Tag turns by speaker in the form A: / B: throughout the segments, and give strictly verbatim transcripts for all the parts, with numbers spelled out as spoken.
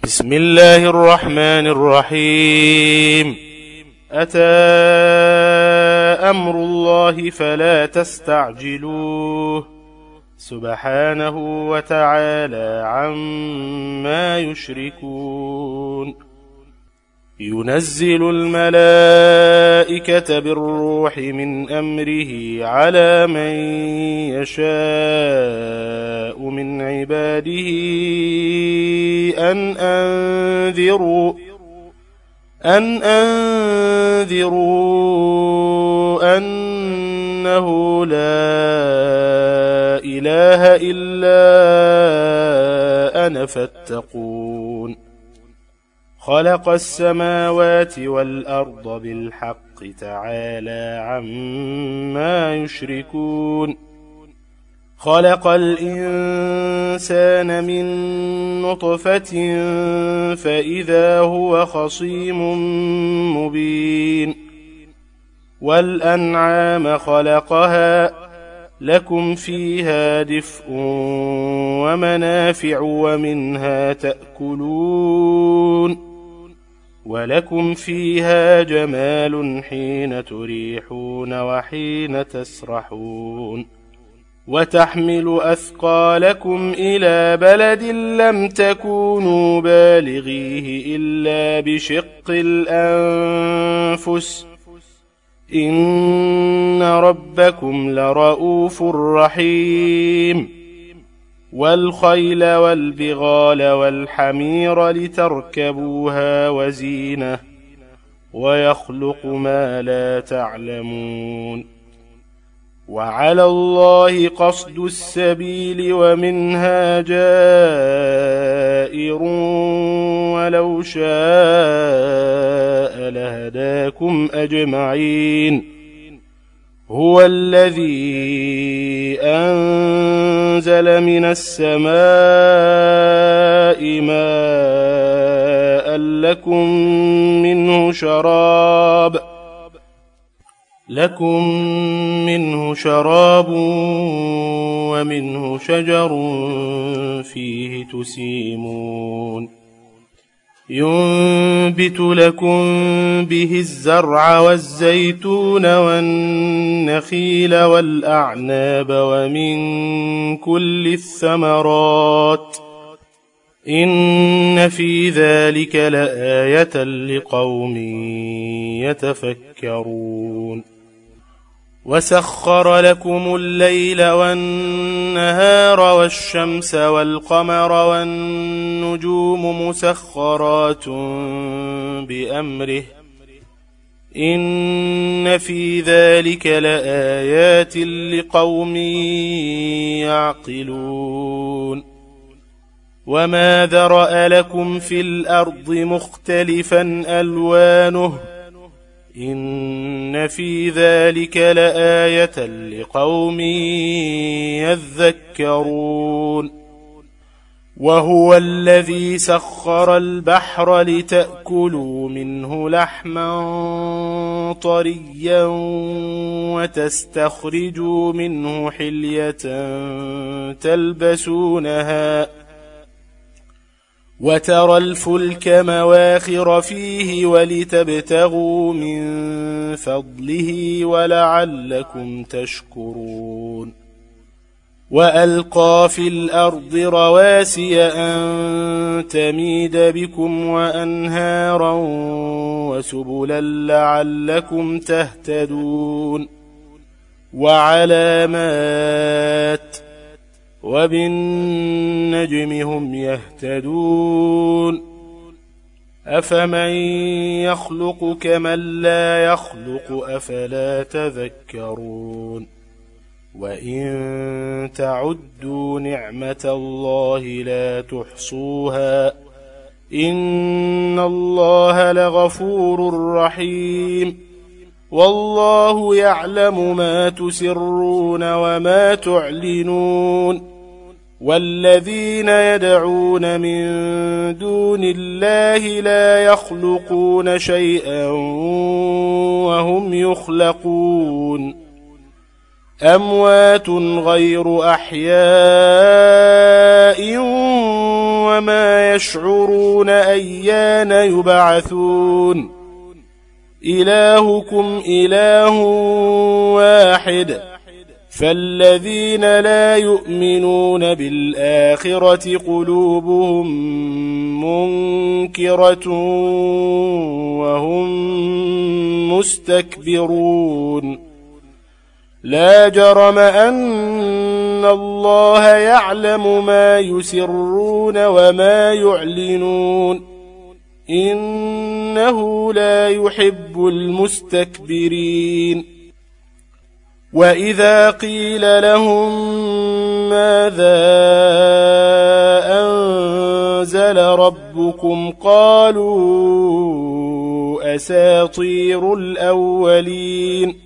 A: بسم الله الرحمن الرحيم. أتى أمر الله فلا تستعجلوه سبحانه وتعالى عما يشركون. ينزل الملائكة بالروح من أمره على من يشاء من عباده أن أنذروا أن أنذروا أنه لا إله إلا أنا فاتقون. خلق السماوات والأرض بالحق تعالى عما يشركون. خلق الإنسان من نطفة فإذا هو خصيم مبين. والأنعام خلقها لكم فيها دفء ومنافع ومنها تأكلون ولكم فيها جمال حين تريحون وحين تسرحون. وتحمل أثقالكم إلى بلد لم تكونوا بالغيه إلا بشق الأنفس إن ربكم لرؤوف رحيم. والخيل والبغال والحمير لتركبوها وزينة ويخلق ما لا تعلمون. وعلى الله قصد السبيل ومنها جائر ولو شاء لهداكم أجمعين. هو الذي أنزل من السماء ماء لكم منه شراب لكم منه شراب ومنه شجر فيه تسيمون. ينبت لكم به الزرع والزيتون والنخيل والأعناب ومن كل الثمرات إن في ذلك لآية لقوم يتفكرون. وسخر لكم الليل والنهار والشمس والقمر والنجوم مسخرات بأمره إن في ذلك لآيات لقوم يعقلون. وما ذرأ لكم في الأرض مختلفا ألوانه إن في ذلك لآية لقوم يذكرون. وهو الذي سخر البحر لتأكلوا منه لحما طريا وتستخرجوا منه حلية تلبسونها وترى الفلك مواخر فيه ولتبتغوا من فضله ولعلكم تشكرون. وألقى في الأرض رواسي أن تميد بكم وأنهارا وسبلا لعلكم تهتدون. وعلامات وبالنجم هم يهتدون. أفمن يخلق كمن لا يخلق أفلا تذكرون. وإن تعدوا نعمة الله لا تحصوها إن الله لغفور رحيم. والله يعلم ما تسرون وما تعلنون. والذين يدعون من دون الله لا يخلقون شيئا وهم يخلقون. أموات غير أحياء وما يشعرون أيان يبعثون إلهكم إله واحد فالذين لا يؤمنون بالآخرة قلوبهم منكرة وهم مستكبرون لا جرم أن الله يعلم ما يسرون وما يعلنون إنه لا يحب المستكبرين وإذا قيل لهم ماذا أنزل ربكم قالوا أساطير الأولين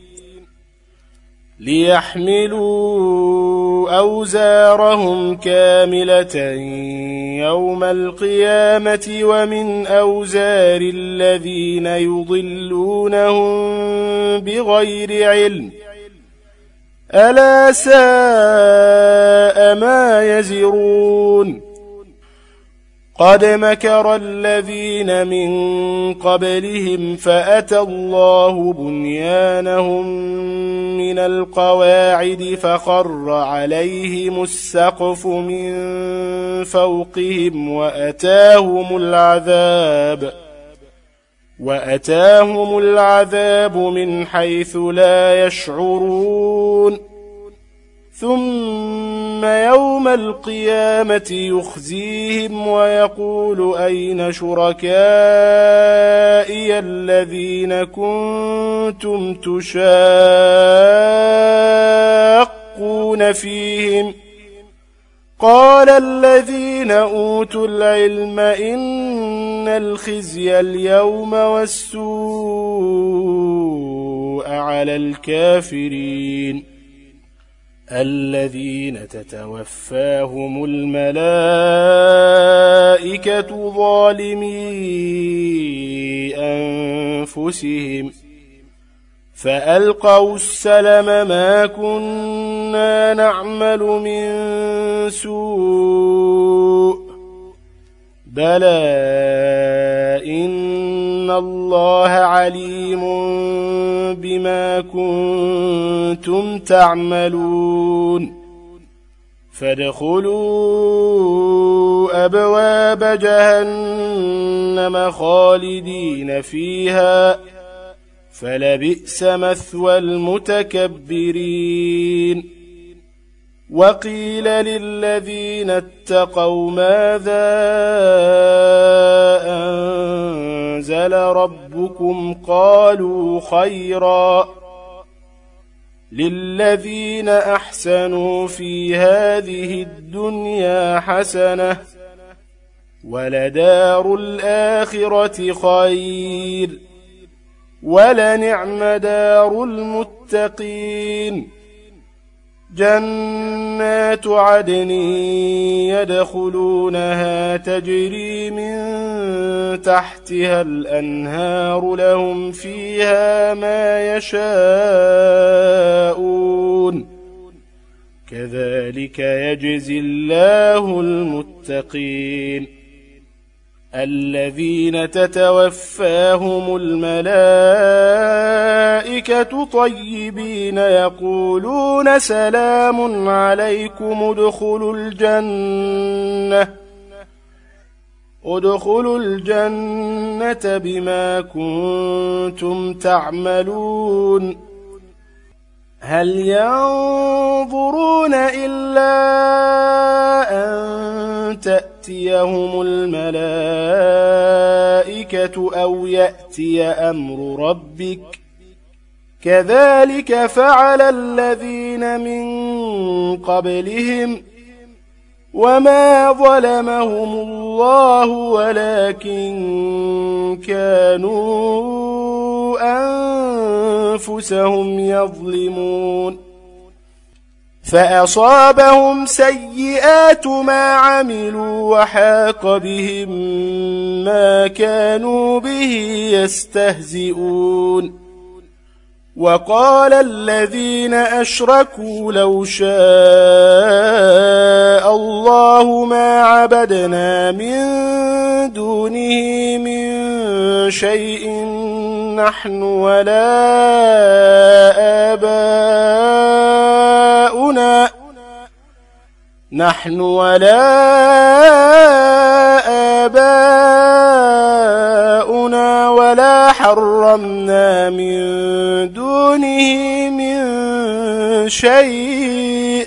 A: ليحملوا أوزارهم كاملة يوم القيامة ومن أوزار الذين يضلونهم بغير علم ألا ساء ما يزرون قد مكر الذين من قبلهم فأتى الله بنيانهم من القواعد فخر عليهم السقف من فوقهم وأتاهم العذاب وأتاهم العذاب من حيث لا يشعرون ثم يوم القيامة يخزيهم ويقول أين شركائي الذين كنتم تشاقون فيهم قال الذين أوتوا العلم إن الخزي اليوم والسوء على الكافرين الذين تتوفاهم الملائكة ظالمي أنفسهم فألقوا السلم ما كنا نعمل من سوء بلى إن الله عليم بما كنتم تعملون فادخلوا أبواب جهنم خالدين فيها فلبئس مثوى المتكبرين وقيل للذين اتقوا ماذا أنزل ربكم قالوا خيرا للذين أحسنوا في هذه الدنيا حسنة ولدار الآخرة خير ولنعم دار المتقين جنات عدن يدخلونها تجري من تحتها الأنهار لهم فيها ما يشاءون كذلك يجزي الله المتقين الذين تتوفاهم الملائكة طيبين يقولون سلام عليكم ادخلوا الجنة ادخلوا الجنة بما كنتم تعملون هل ينظرون إلا أن تأتيهم الملائكة أو يأتي أمر ربك كذلك فعل الذين من قبلهم وما ظلمهم الله ولكن كانوا أنفسهم يظلمون فأصابهم سيئات ما عملوا وحاق بهم ما كانوا به يستهزئون وقال الذين أشركوا لو شاء الله ما عبدنا من دونه من شيء نحن ولا آباؤنا نحن ولا آباؤنا ولا حرمنا من دونه من شيء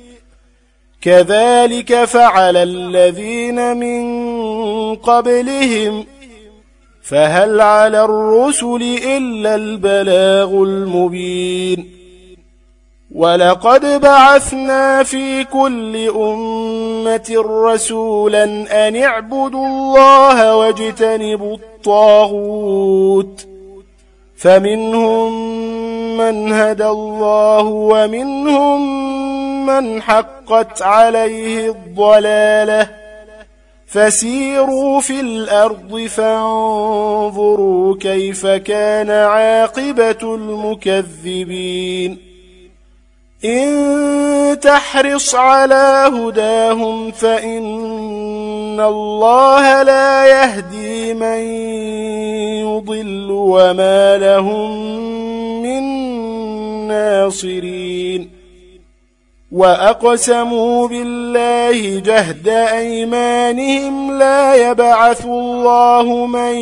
A: كذلك فعل الذين من قبلهم فهل على الرسل إلا البلاغ المبين ولقد بعثنا في كل أمة رسولا أن اعبدوا الله واجتنبوا الطاغوت فمنهم من هدى الله ومنهم من حقت عليه الضلالة فسيروا في الأرض فانظروا كيف كان عاقبة المكذبين إن تحرص على هداهم فإن الله لا يهدي من يضل وما لهم من ناصرين وأقسموا بالله جهد أيمانهم لا يبعث الله من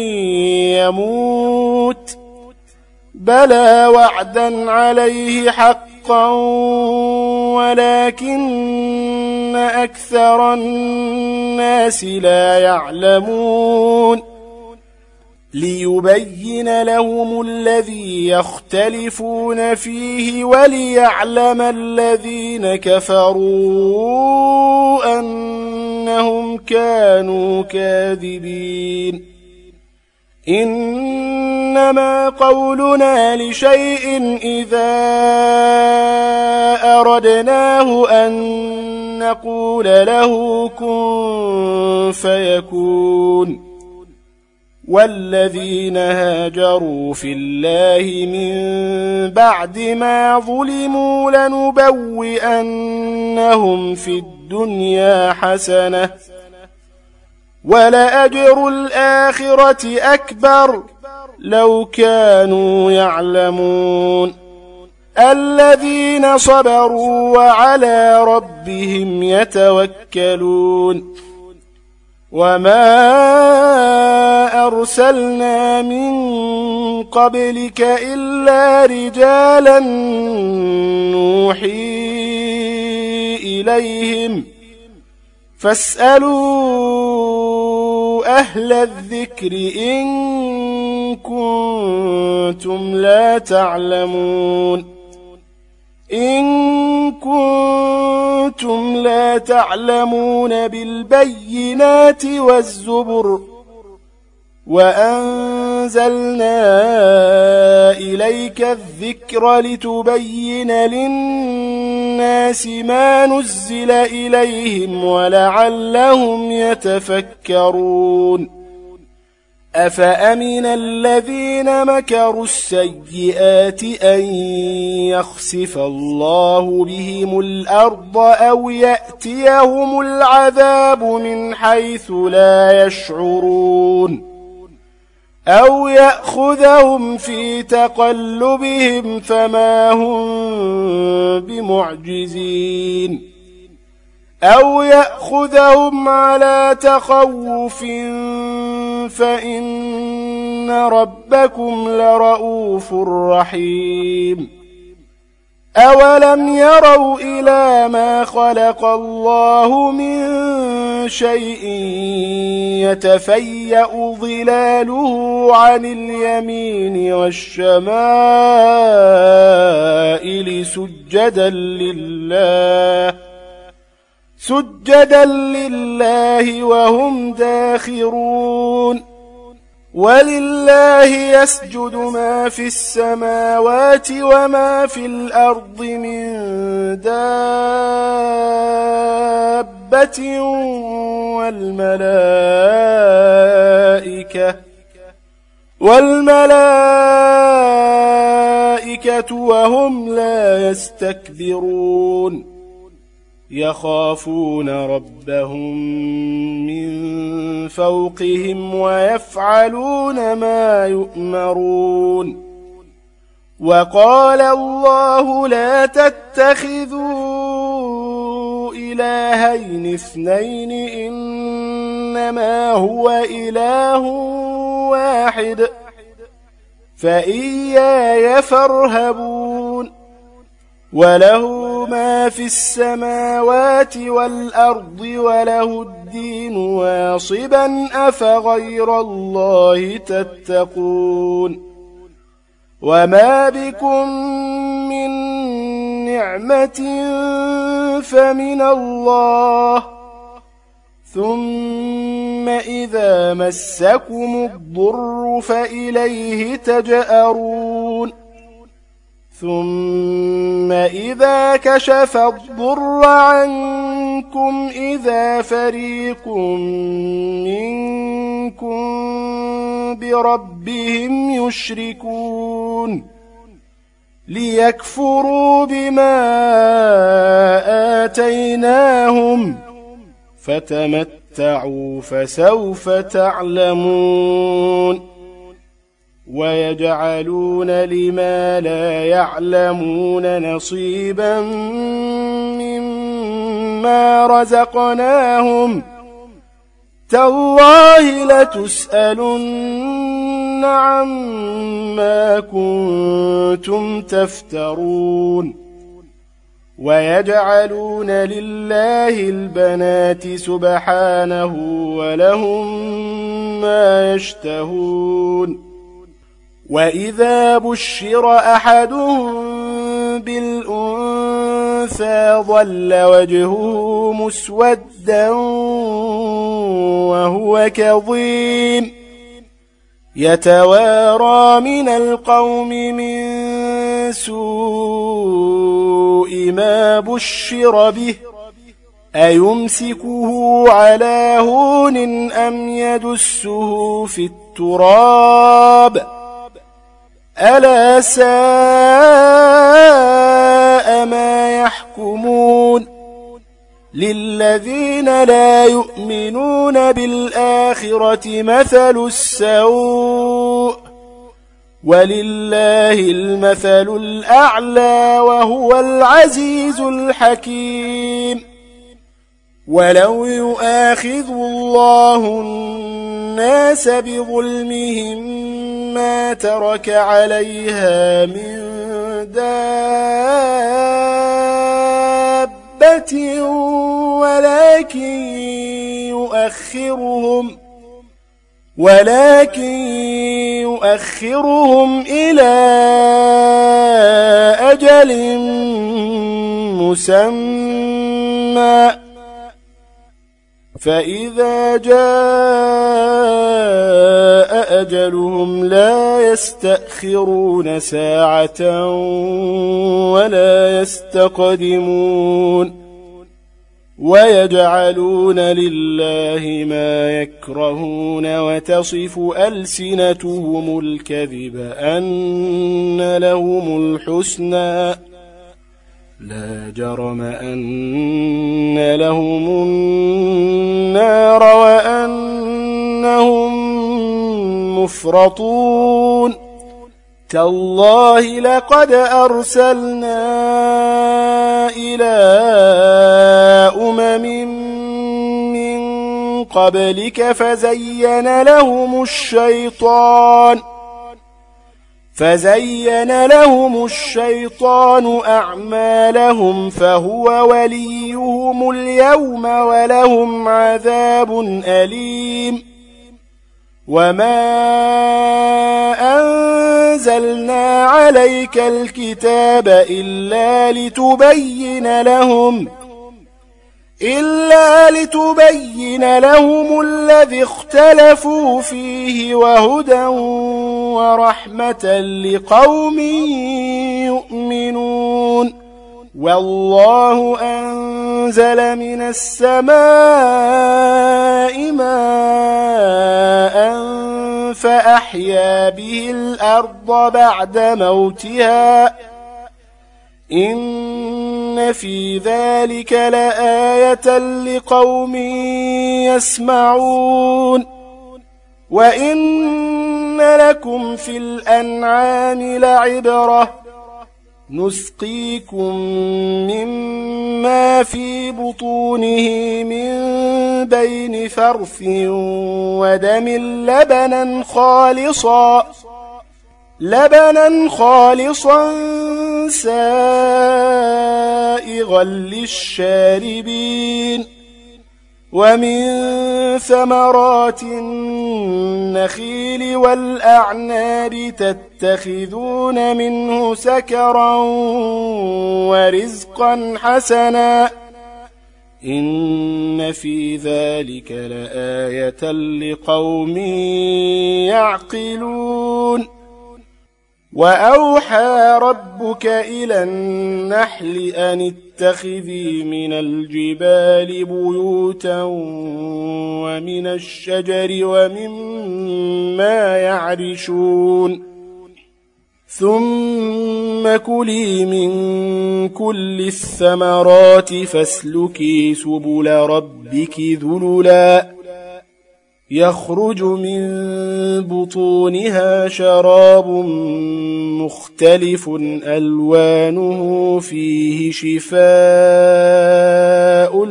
A: يموت بلى وعدا عليه حقا ولكن أكثر الناس لا يعلمون ليبين لهم الذي يختلفون فيه وليعلم الذين كفروا أنهم كانوا كاذبين إنما قولنا لشيء إذا أردناه أن نقول له كن فيكون والذين هاجروا في الله من بعد ما ظلموا لنبوئنهم في الدنيا حسنة ولأجر الآخرة أكبر لو كانوا يعلمون الذين صبروا وعلى ربهم يتوكلون وما أرسلنا من قبلك إلا رجالا نوحي إليهم فاسألوا أهل الذكر إن كنتم لا تعلمون إن كنتم لا تعلمون بالبينات والزبر وأنزلنا إليك الذكر لتبين للناس ما نزل إليهم ولعلهم يتفكرون أفأمن الذين مكروا السيئات أن يخسف الله بهم الأرض أو يأتيهم العذاب من حيث لا يشعرون أو يأخذهم في تقلبهم فما هم بمعجزين أو يأخذهم على تخوف فإن ربكم لرؤوف رحيم أولم يروا إلى ما خلق الله من شيء يتفيأ ظلاله عن اليمين والشمائل سجدا لله سجدا لله وهم داخرون ولله يسجد ما في السماوات وما في الأرض من دابة والملائكة والملائكة الملائكة وهم لا يستكبرون يخافون ربهم من فوقهم ويفعلون ما يؤمرون وقال الله لا تتخذوا إلهين اثنين إنما هو إله واحد فإياي فارهبون وله ما في السماوات والأرض وله الدين واصبا أفغير الله تتقون وما بكم من نعمة فمن الله ثم إذا مسكم الضر فإليه تجأرون ثم إذا كشف الضر عنكم إذا فريق منكم بربهم يشركون ليكفروا بما آتيناهم فتمتعوا فسوف تعلمون ويجعلون لما لا يعلمون نصيبا مما رزقناهم تالله لتسألن عما كنتم تفترون ويجعلون لله البنات سبحانه ولهم ما يشتهون وإذا بشر أحدهم بالأنثى ظل وجهه مسودا وهو كظيم يتوارى من القوم من سوء ما بشر به أيمسكه على هون أم يدسه في التراب ألا ساء ما يحكمون للذين لا يؤمنون بالآخرة مثل السوء ولله المثل الأعلى وهو العزيز الحكيم ولو يؤاخذ الله الناس بظلمهم ما ترك عليها من دابة ولكن يؤخرهم ولكن يؤخرهم إلى أجل مسمى فإذا جاء أجلهم لا يستأخرون ساعة ولا يستقدمون ويجعلون لله ما يكرهون وتصف ألسنتهم الكذب أن لهم الحسنى لا جرم أن لهم النار وأنهم مفرطون تالله لقد أرسلنا إلى أمم من قبلك فزين لهم الشيطان فزين لهم الشيطان أعمالهم فهو وليهم اليوم ولهم عذاب أليم وما أنزلنا عليك الكتاب إلا لتبين لهم إلا لتبين لهم الذي اختلفوا فيه وهدى ورحمة لقوم يؤمنون والله أنزل من السماء ماء فأحيا به الأرض بعد موتها إن في ذلك لآية لقوم يسمعون وإن لكم في الأنعام لعبرة نسقيكم مما في بطونه من بين فرث ودم لبنا خالصا لبنا خالصا سائغا للشاربين ومن ثمرات النخيل والأعناب تتخذون منه سكرا ورزقا حسنا إن في ذلك لآية لقوم يعقلون وأوحى ربك إلى النحل أن اتخذي من الجبال بيوتا ومن الشجر ومما يعرشون ثم كلي من كل الثمرات فاسلكي سبل ربك ذللا يخرج من بطونها شراب مختلف ألوانه فيه شفاء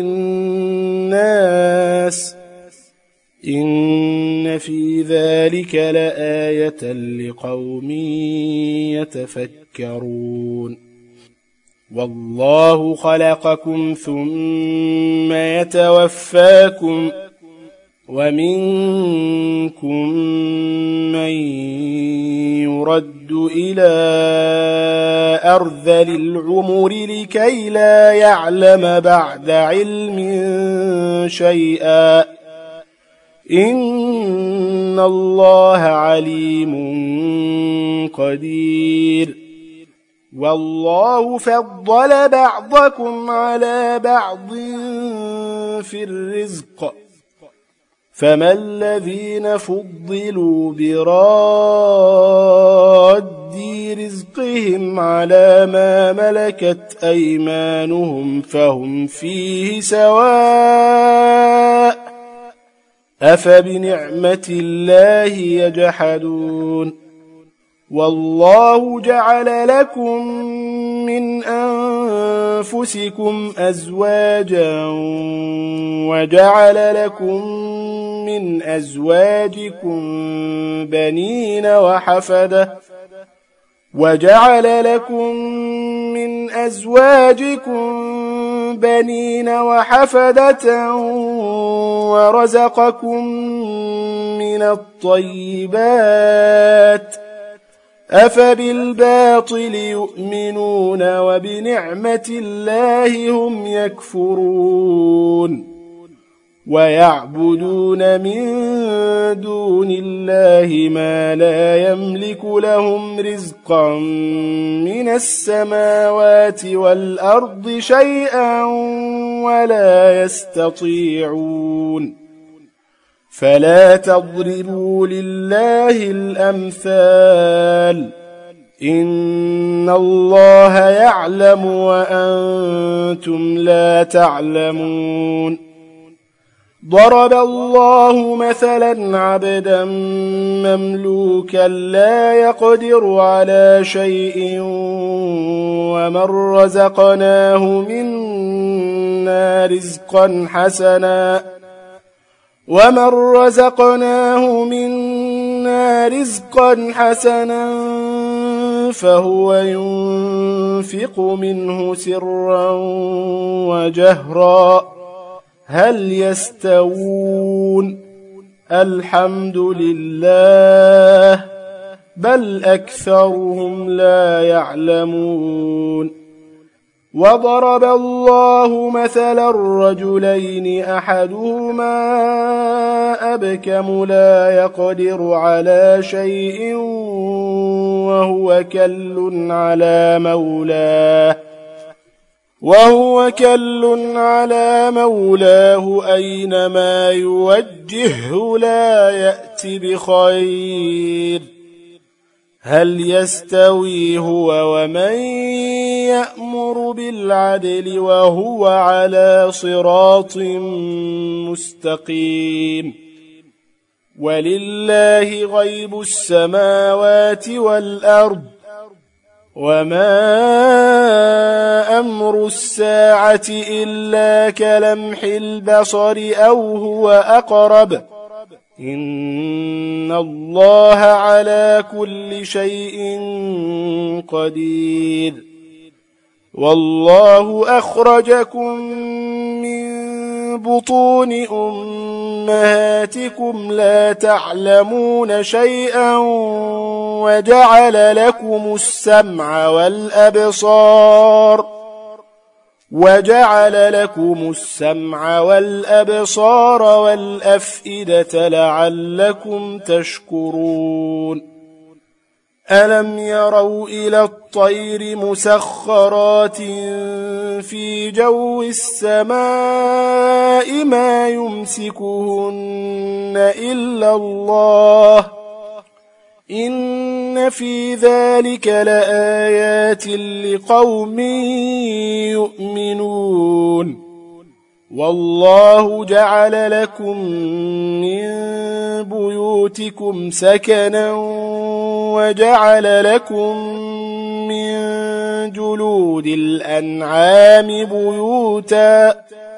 A: للناس إن في ذلك لآية لقوم يتفكرون والله خلقكم ثم يتوفاكم ومنكم من يرد إلى أرذل العمر لكي لا يعلم بعد علم شيئا إن الله عليم قدير والله فضل بعضكم على بعض في الرزق فما الذين فضلوا براد رزقهم على ما ملكت أيمانهم فهم فيه سواء أفبنعمة الله يجحدون والله جعل لكم من أنفسكم أزواجا وجعل لكم من أزواجكم بنين وحفدة وجعل لكم من أزواجكم بنين وحفدة ورزقكم من الطيبات أفبالباطل يؤمنون وبنعمة الله هم يكفرون ويعبدون من دون الله ما لا يملك لهم رزقا من السماوات والأرض شيئا ولا يستطيعون فلا تضربوا لله الأمثال إن الله يعلم وأنتم لا تعلمون ضرب الله مثلا عبدا مملوكا لا يقدر على شيء ومن رزقناه منا رزقا حسنا ومن رزقناه منا رزقا حسنا فهو ينفق منه سرا وجهرا هل يستوون الحمد لله بل أكثرهم لا يعلمون وضرب الله مثلا الرجلين أحدهما أبكم لا يقدر على شيء وهو كل على مولاه وهو كل على مولاه أينما يوجهه لا يأت بخير هل يستوي هو ومن يأمر بالعدل وهو على صراط مستقيم ولله غيب السماوات والأرض وما أمر الساعة إلا كلمح البصر أو هو أقرب إن الله على كل شيء قدير والله أخرجكم من بطون أمهاتكم لا تعلمون شيئا وجعل لكم السمع والأبصار وجعل لكم السمع والأبصار والأفئدة لعلكم تشكرون ألم يروا إلى الطير مسخرات في جو السماء ما يمسكهن إلا الله إن في ذلك لآيات لقوم يؤمنون والله جعل لكم من بيوتكم سكنا وجعل لكم من جلود الأنعام بيوتا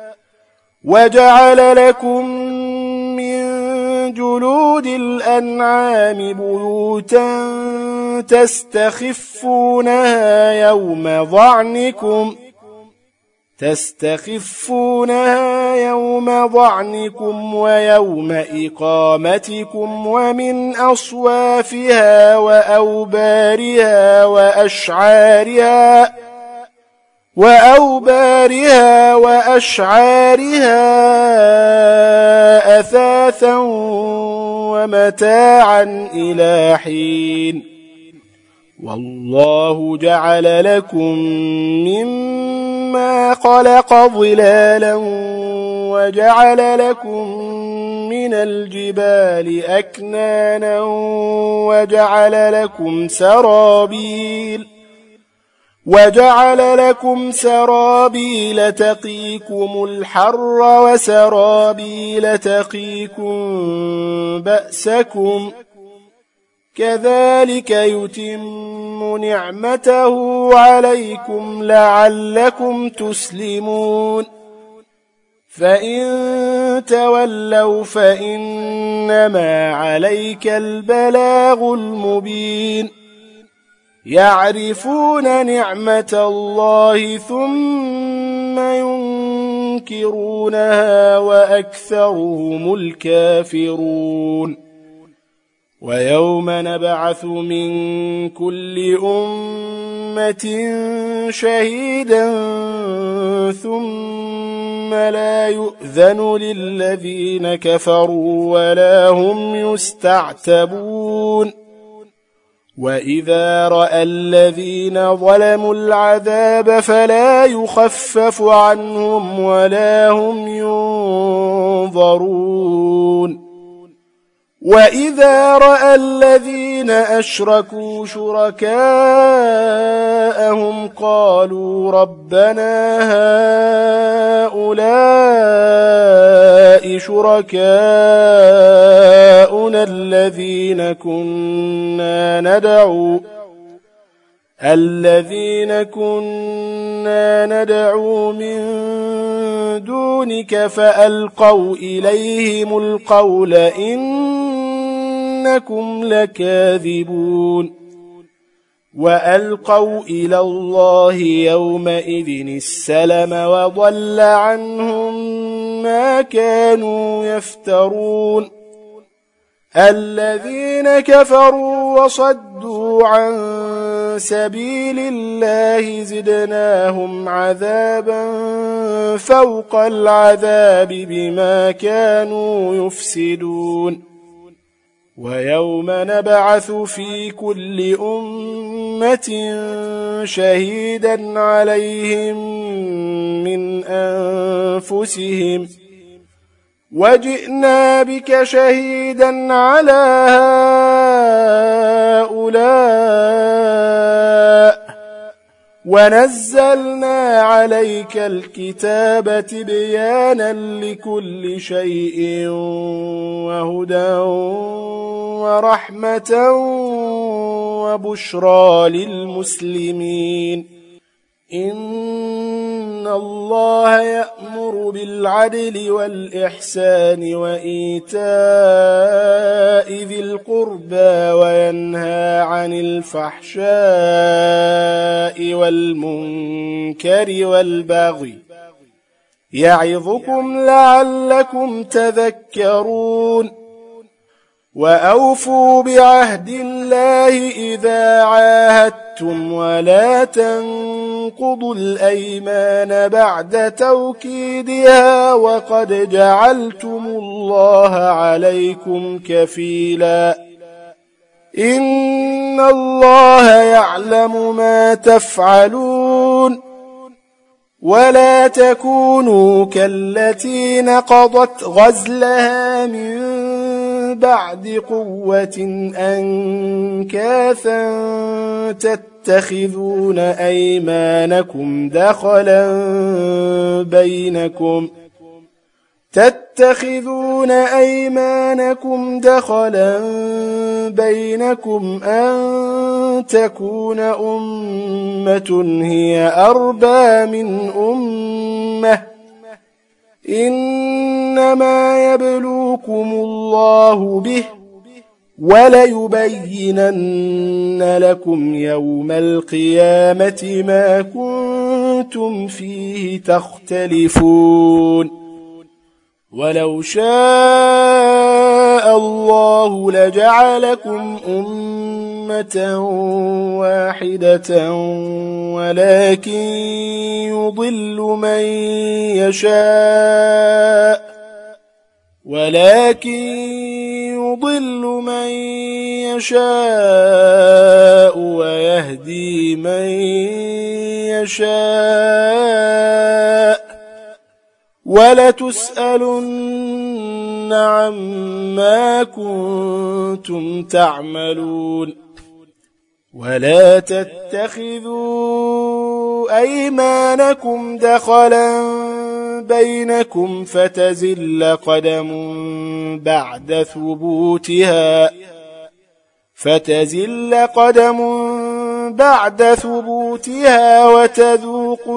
A: وجعل لكم من جلود الأنعام بيوتا تستخفونها يوم ظعنكم تستخفونها يوم ظعنكم ويوم إقامتكم ومن أصوافها وأوبارها وأشعارها وأوبارها وأشعارها أثاثا ومتاعا إلى حين والله جعل لكم مما خلق ظلالا وجعل لكم من الجبال أكنانا وجعل لكم سرابيل وجعل لكم سرابيل تقيكم الحر وسرابيل تقيكم بأسكم كذلك يتم نعمته عليكم لعلكم تسلمون فإن تولوا فإنما عليك البلاغ المبين يعرفون نعمة الله ثم ينكرونها وأكثرهم الكافرون ويوم نبعث من كل أمة شهيدا ثم لا يؤذن للذين كفروا ولا هم يستعتبون وإذا رأى الذين ظلموا العذاب فلا يخفف عنهم ولا هم ينظرون وإذا رأى الذين أشركوا شركاءهم قالوا ربنا هؤلاء شركاؤنا الذين كنا ندعو الذين كنا ندعو من دونك فألقوا إليهم القول إنكم لكاذبون وألقوا إلى الله يومئذ السلم وضل عنهم ما كانوا يفترون الذين كفروا وصدوا عن سبيل الله زدناهم عذابا فوق العذاب بما كانوا يفسدون ويوم نبعث في كل أمة شهيدا عليهم من أنفسهم وجئنا بك شهيدا على هؤلاء ونزلنا عليك الكتاب تبيانا لكل شيء وهدى ورحمة وبشرى للمسلمين إن الله يأمر بالعدل والإحسان وإيتاء ذي القربى وينهى عن الفحشاء والمنكر والبغي يعظكم لعلكم تذكرون وأوفوا بعهد الله إذا عاهدتم ولا تنقضوا الأيمان بعد توكيدها وقد جعلتم الله عليكم كفيلا إن الله يعلم ما تفعلون ولا تكونوا كالتي نقضت غزلها من بعد قوة أنكاثا تتخذون أيمانكم دخلا بينكم تتخذون أيمانكم دخلا بينكم أن تكون أمة هي أربى من أمة إنما يبلوكم الله به وليبينن لكم يوم القيامة ما كنتم فيه تختلفون ولو شاء الله لجعلكم أمة واحدة ولكن يضل من يشاء ولكن يضل من يشاء ويهدي من يشاء ولتسألن عما كنتم تعملون ولا تتخذوا أيمانكم دخلا بينكم فتزل قدم بعد ثبوتها فتزل قدم بعد ثبوتها وتذوقوا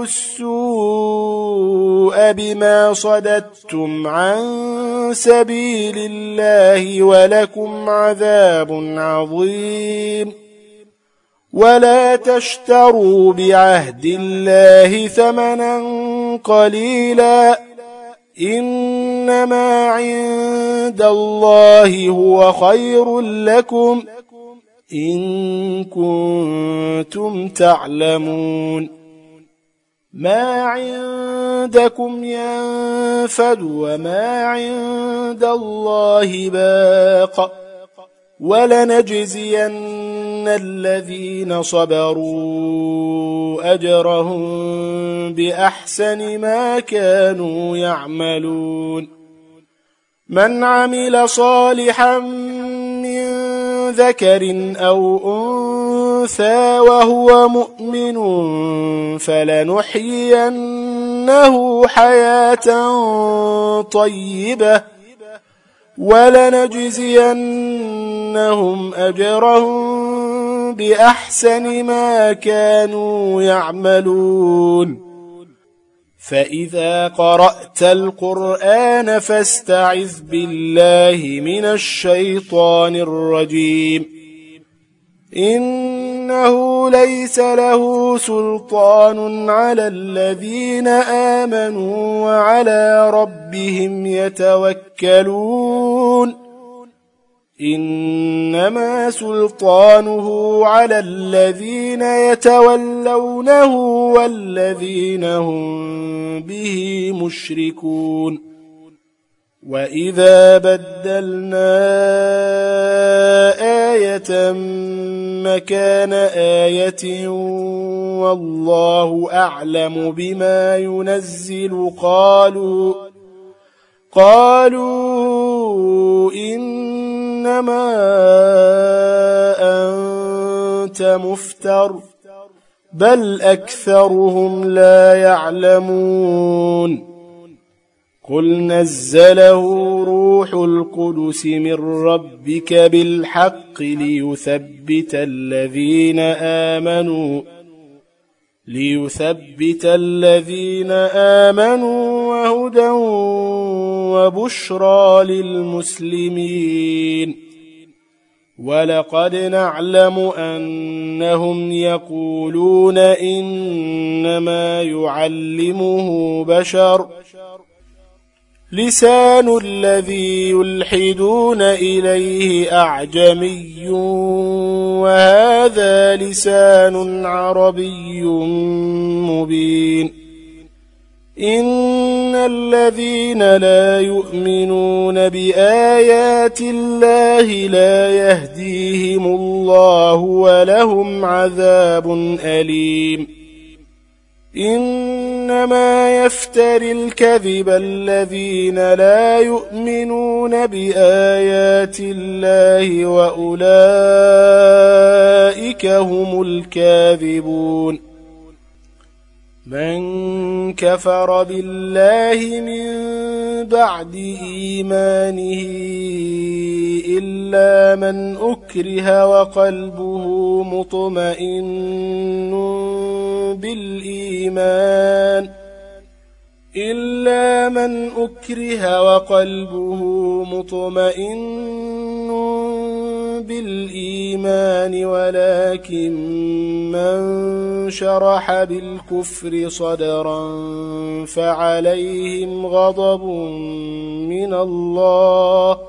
A: السوء بما صددتم عن سبيل الله ولكم عذاب عظيم ولا تشتروا بعهد الله ثمنا قليلا إنما عند الله هو خير لكم إن كنتم تعلمون ما عندكم ينفد وما عند الله باق ولنجزين الذين صبروا أجرهم بأحسن ما كانوا يعملون من عمل صالحا من ذكر أو أنثى وهو مؤمن فلنحيينه حياة طيبة ولنجزينهم أجرهم بأحسن ما كانوا يعملون فإذا قرأت القرآن فاستعذ بالله من الشيطان الرجيم إنه ليس له سلطان على الذين آمنوا وعلى ربهم يتوكلون إنما سلطانه على الذين يتولونه والذين هم به مشركون وإذا بدلنا مكان آية والله أعلم بما ينزل قالوا قالوا إنما أنت مفتر بل أكثرهم لا يعلمون قل نزله روح القدس من ربك بالحق ليثبت الذين آمنوا ليثبت الذين آمنوا وهدى وبشرى للمسلمين ولقد نعلم أنهم يقولون إنما يعلمه بشر لسان الذي يلحدون إليه أعجمي وهذا لسان عربي مبين إن الذين لا يؤمنون بآيات الله لا يهديهم الله ولهم عذاب أليم إنما يفتر الكذب الذين لا يؤمنون بآيات الله وأولئك هم الكاذبون من كفر بالله من بعد إيمانه إلا من أكره وقلبه مطمئن بالإيمان إلا من أكره وقلبه مطمئن بالإيمان ولكن من شرح بالكفر صدرا فعليهم غضب من الله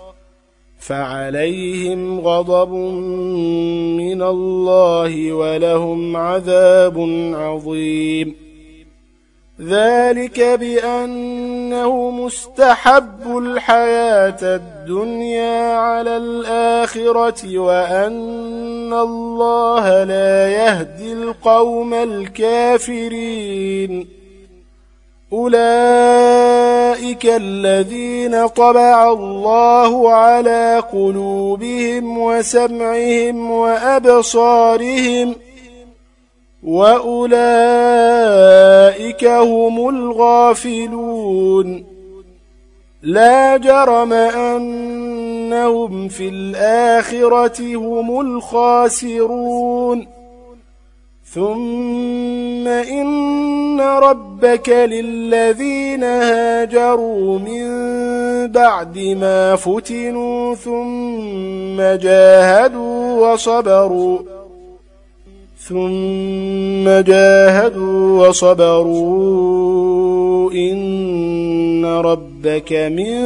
A: فعليهم غضب من الله ولهم عذاب عظيم ذلك بأنه مستحب الحياة الدنيا على الآخرة وأن الله لا يهدي القوم الكافرين أولئك الذين طبع الله على قلوبهم وسمعهم وأبصارهم وأولئك هم الغافلون لا جرم أنهم في الآخرة هم الخاسرون ثم إن ربك للذين هاجروا من بعد ما فتنوا ثم جاهدوا وصبروا ثم جاهدوا وصبروا إن ربك من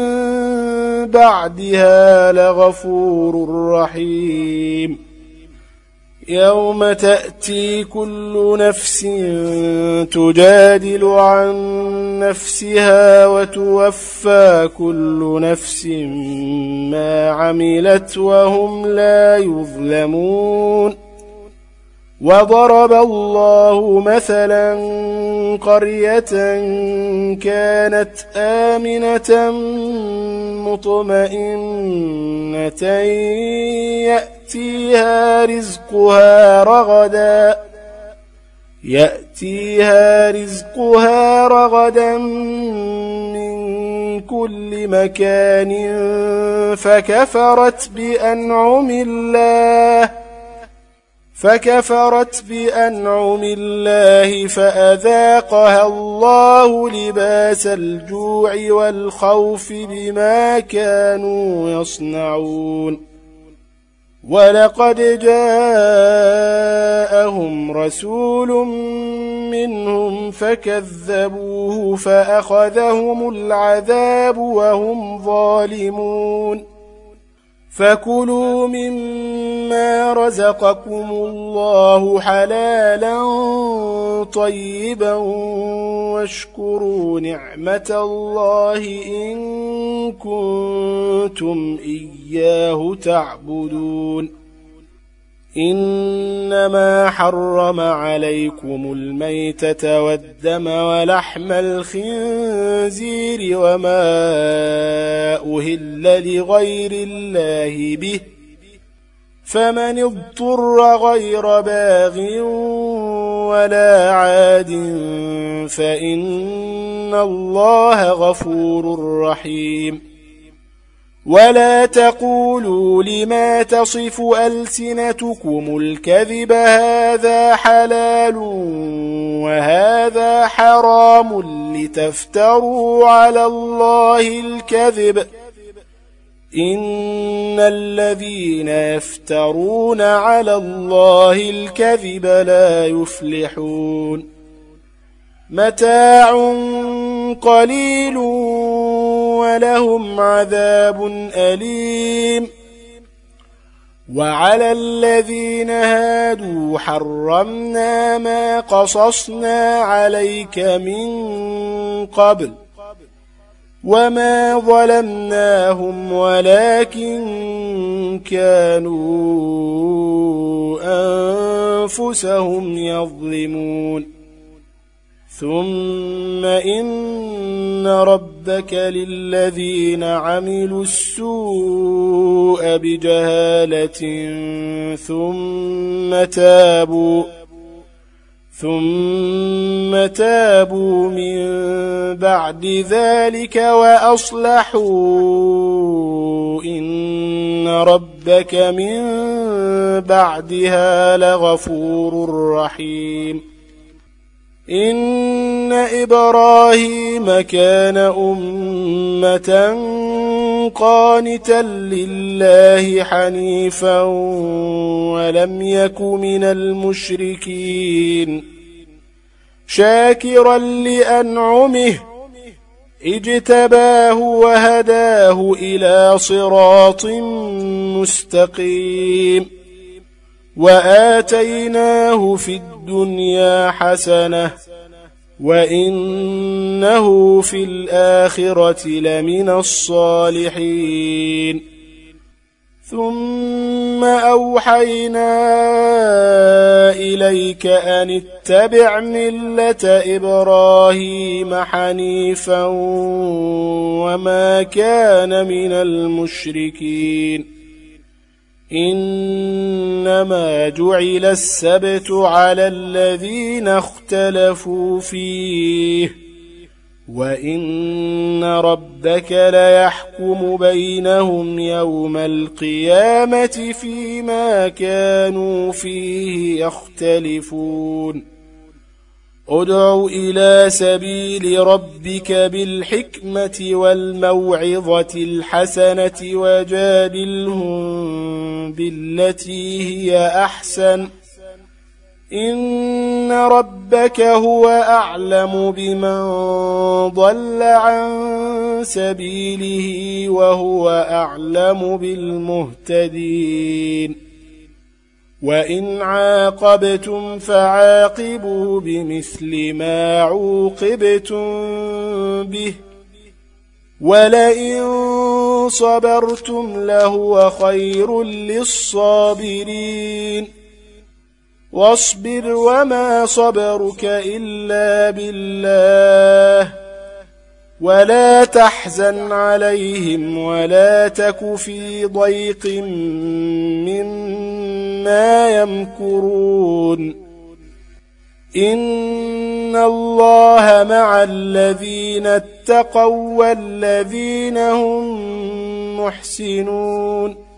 A: بعدها لغفور رحيم يوم تأتي كل نفس تجادل عن نفسها وتوفى كل نفس ما عملت وهم لا يظلمون وضرب الله مثلا قرية كانت آمنة مطمئنة يأتيها رزقها رغدا يأتيها رزقها رغدا من كل مكان فكفرت بأنعم الله فكفرت بأنعم الله فأذاقها الله لباس الجوع والخوف بما كانوا يصنعون ولقد جاءهم رسول منهم فكذبوه فأخذهم العذاب وهم ظالمون فكلوا مما رزقكم الله حلالا طيبا واشكروا نعمة الله إن كنتم إياه تعبدون إنما حرم عليكم الميتة والدم ولحم الخنزير وما أهل لغير الله به فمن اضطر غير باغ ولا عاد فإن الله غفور رحيم ولا تقولوا لما تصف ألسنتكم الكذب هذا حلال وهذا حرام لتفتروا على الله الكذب إن الذين يفترون على الله الكذب لا يفلحون متاع قليل ولهم عذاب أليم وعلى الذين هادوا حرمنا ما قصصنا عليك من قبل وما ظلمناهم ولكن كانوا أنفسهم يظلمون ثم إن ربك للذين عملوا السوء بجهالة ثم تابوا ثم تابوا من بعد ذلك وأصلحوا إن ربك من بعدها لغفور رحيم إن إبراهيم كان أمة قانتا لله حنيفا ولم يك من المشركين شاكرا لأنعمه اجتباه وهداه إلى صراط مستقيم وآتيناه في الدنيا حسنة وإنه في الآخرة لمن الصالحين ثم أوحينا إليك أن اتبع ملة إبراهيم حنيفا وما كان من المشركين إنما جعل السبت على الذين اختلفوا فيه وإن ربك ليحكم بينهم يوم القيامة فيما كانوا فيه يختلفون ادع إلى سبيل ربك بالحكمة والموعظة الحسنة وجادلهم بالتي هي أحسن إن ربك هو أعلم بمن ضل عن سبيله وهو أعلم بالمهتدين وإن عاقبتم فعاقبوا بمثل ما عوقبتم به ولئن صبرتم لهو خير للصابرين واصبر وما صبرك إلا بالله ولا تحزن عليهم ولا تك في ضيق مما يمكرون إن الله مع الذين اتقوا والذين هم محسنون